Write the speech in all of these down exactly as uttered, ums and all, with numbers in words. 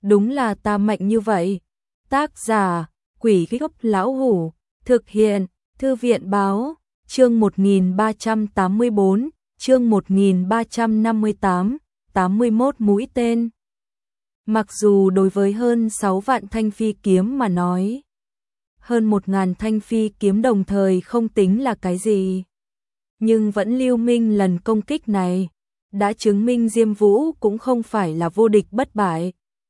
đúng là ta mạnh như vậy. Tác giả, Quỷ Gốc Lão Hủ, thực hiện, Thư viện báo, chương một nghìn ba trăm tám mươi bốn, chương một nghìn ba trăm năm mươi tám, tám mươi mốt mũi tên. Mặc dù đối với hơn sáu vạn thanh phi kiếm mà nói, hơn một ngàn thanh phi kiếm đồng thời không tính là cái gì, nhưng Vẫn Lưu Minh lần công kích này đã chứng minh Diêm Vũ cũng không phải là vô địch bất bại.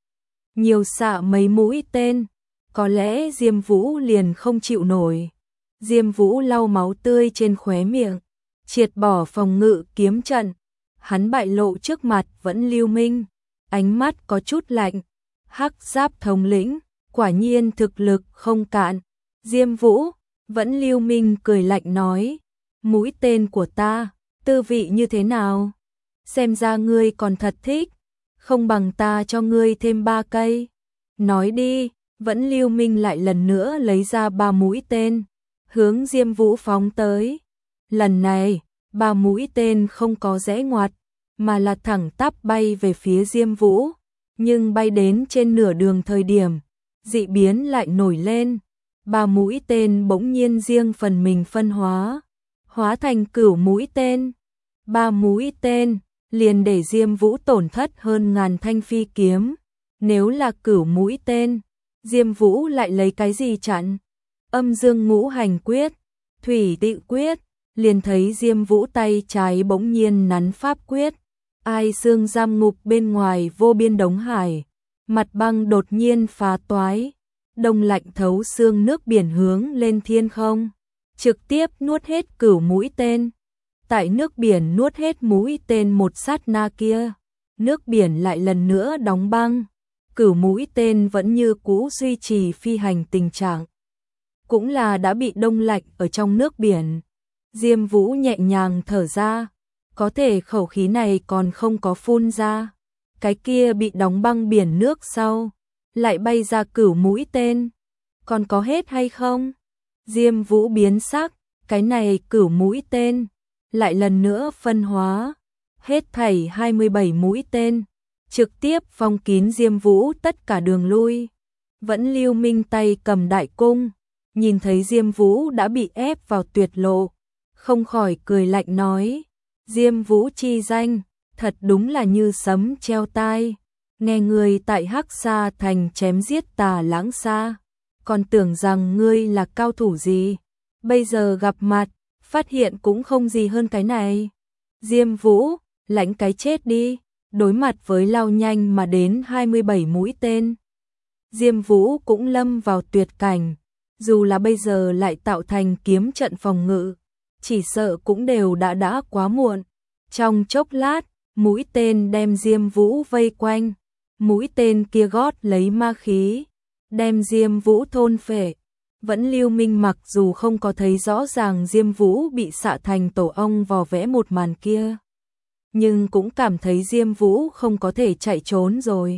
Nhiều xạ mấy mũi tên, có lẽ Diêm Vũ liền không chịu nổi. Diêm Vũ lau máu tươi trên khóe miệng, triệt bỏ phòng ngự kiếm trận, hắn bại lộ trước mặt Vẫn Lưu Minh, ánh mắt có chút lạnh. Hắc Giáp thống lĩnh, quả nhiên thực lực không cạn. Diêm Vũ, Vẫn Lưu Minh cười lạnh nói, mũi tên của ta, tư vị như thế nào? Xem ra ngươi còn thật thích, không bằng ta cho ngươi thêm ba cây. Nói đi, Vẫn Lưu Minh lại lần nữa lấy ra ba mũi tên, hướng Diêm Vũ phóng tới. Lần này, ba mũi tên không có rẽ ngoặt, mà là thẳng tắp bay về phía Diêm Vũ. Nhưng bay đến trên nửa đường thời điểm, dị biến lại nổi lên. Ba mũi tên bỗng nhiên riêng phần mình phân hóa, hóa thành cửu mũi tên. Ba mũi tên liền để Diêm Vũ tổn thất hơn ngàn thanh phi kiếm. Nếu là cửu mũi tên, Diêm Vũ lại lấy cái gì chặn? Âm Dương Ngũ Hành Quyết, Thủy Tị Quyết, liền thấy Diêm Vũ tay trái bỗng nhiên nắn pháp quyết. Ai xương giam ngục bên ngoài vô biên đống hải, mặt băng đột nhiên phá toái, đông lạnh thấu xương nước biển hướng lên thiên không, trực tiếp nuốt hết cửu mũi tên. Tại nước biển nuốt hết mũi tên một sát na kia, nước biển lại lần nữa đóng băng, cửu mũi tên vẫn như cũ duy trì phi hành tình trạng, cũng là đã bị đông lạnh ở trong nước biển. Diêm Vũ nhẹ nhàng thở ra, có thể khẩu khí này còn không có phun ra, cái kia bị đóng băng biển nước sau lại bay ra cửu mũi tên, còn có hết hay không? Diêm Vũ biến sắc, cái này cửu mũi tên lại lần nữa phân hóa, hết thảy hai mươi bảy mũi tên, trực tiếp phong kín Diêm Vũ tất cả đường lui. Vẫn Lưu Minh tay cầm đại cung, nhìn thấy Diêm Vũ đã bị ép vào tuyệt lộ, không khỏi cười lạnh nói, Diêm Vũ chi danh, thật đúng là như sấm treo tai, nghe người tại Hắc Sa thành chém giết Tà Lãng Sa, còn tưởng rằng ngươi là cao thủ gì, bây giờ gặp mặt, phát hiện cũng không gì hơn cái này. Diêm Vũ, lãnh cái chết đi, đối mặt với lao nhanh mà đến hai mươi bảy mũi tên. Diêm Vũ cũng lâm vào tuyệt cảnh, dù là bây giờ lại tạo thành kiếm trận phòng ngự, chỉ sợ cũng đều đã đã quá muộn. Trong chốc lát, mũi tên đem Diêm Vũ vây quanh, mũi tên kia gót lấy ma khí, đem Diêm Vũ thôn phệ. Vẫn Lưu Minh mặc dù không có thấy rõ ràng Diêm Vũ bị xạ thành tổ ong vò vẽ một màn kia, nhưng cũng cảm thấy Diêm Vũ không có thể chạy trốn rồi.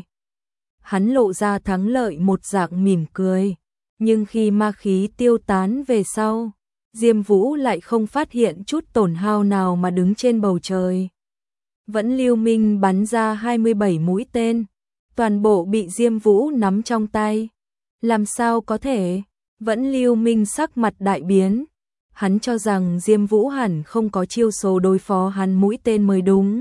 Hắn lộ ra thắng lợi một dạng mỉm cười, nhưng khi ma khí tiêu tán về sau, Diêm Vũ lại không phát hiện chút tổn hao nào mà đứng trên bầu trời. Vẫn Lưu Minh bắn ra hai mươi bảy mũi tên, toàn bộ bị Diêm Vũ nắm trong tay. Làm sao có thể? Vẫn Lưu Minh sắc mặt đại biến, hắn cho rằng Diêm Vũ hẳn không có chiêu số đối phó hắn mũi tên mới đúng.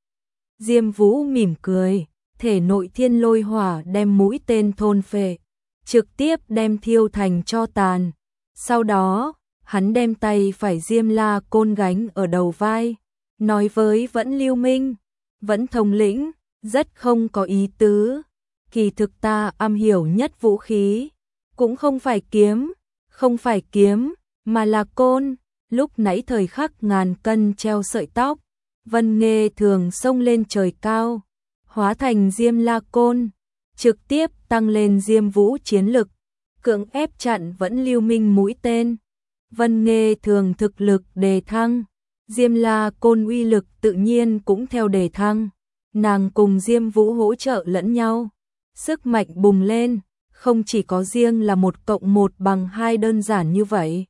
Diêm Vũ mỉm cười, thể nội thiên lôi hỏa đem mũi tên thôn phệ, trực tiếp đem thiêu thành tro tàn. Sau đó, hắn đem tay phải Diêm La Côn gánh ở đầu vai, nói với Vẫn Lưu Minh, Vẫn thống lĩnh, rất không có ý tứ, kỳ thực ta am hiểu nhất vũ khí, cũng không phải kiếm, không phải kiếm, mà là côn. Lúc nãy thời khắc ngàn cân treo sợi tóc, Vân Nghê thường xông lên trời cao, hóa thành Diêm La Côn, trực tiếp tăng lên Diêm Vũ chiến lực, cưỡng ép chặn Vẫn Lưu Minh mũi tên. Vân Nghê thường thực lực đề thăng, Diêm La Côn uy lực tự nhiên cũng theo đề thăng, nàng cùng Diêm Vũ hỗ trợ lẫn nhau, sức mạnh bùng lên, không chỉ có riêng là một cộng một bằng hai đơn giản như vậy.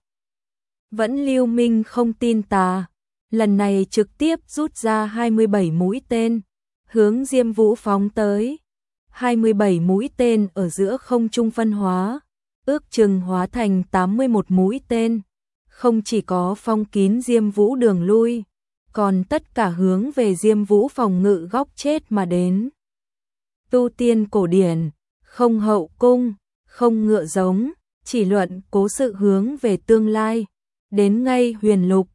Vẫn Lưu Minh không tin tà, lần này trực tiếp rút ra hai mươi bảy mũi tên, hướng Diêm Vũ phóng tới. hai mươi bảy mũi tên ở giữa không trung phân hóa, ước chừng hóa thành tám mươi mốt mũi tên, không chỉ có phong kín Diêm Vũ đường lui, còn tất cả hướng về Diêm Vũ phòng ngự góc chết mà đến. Tu tiên cổ điển, không hậu cung, không ngựa giống, chỉ luận cố sự hướng về tương lai, đến ngay huyền lục,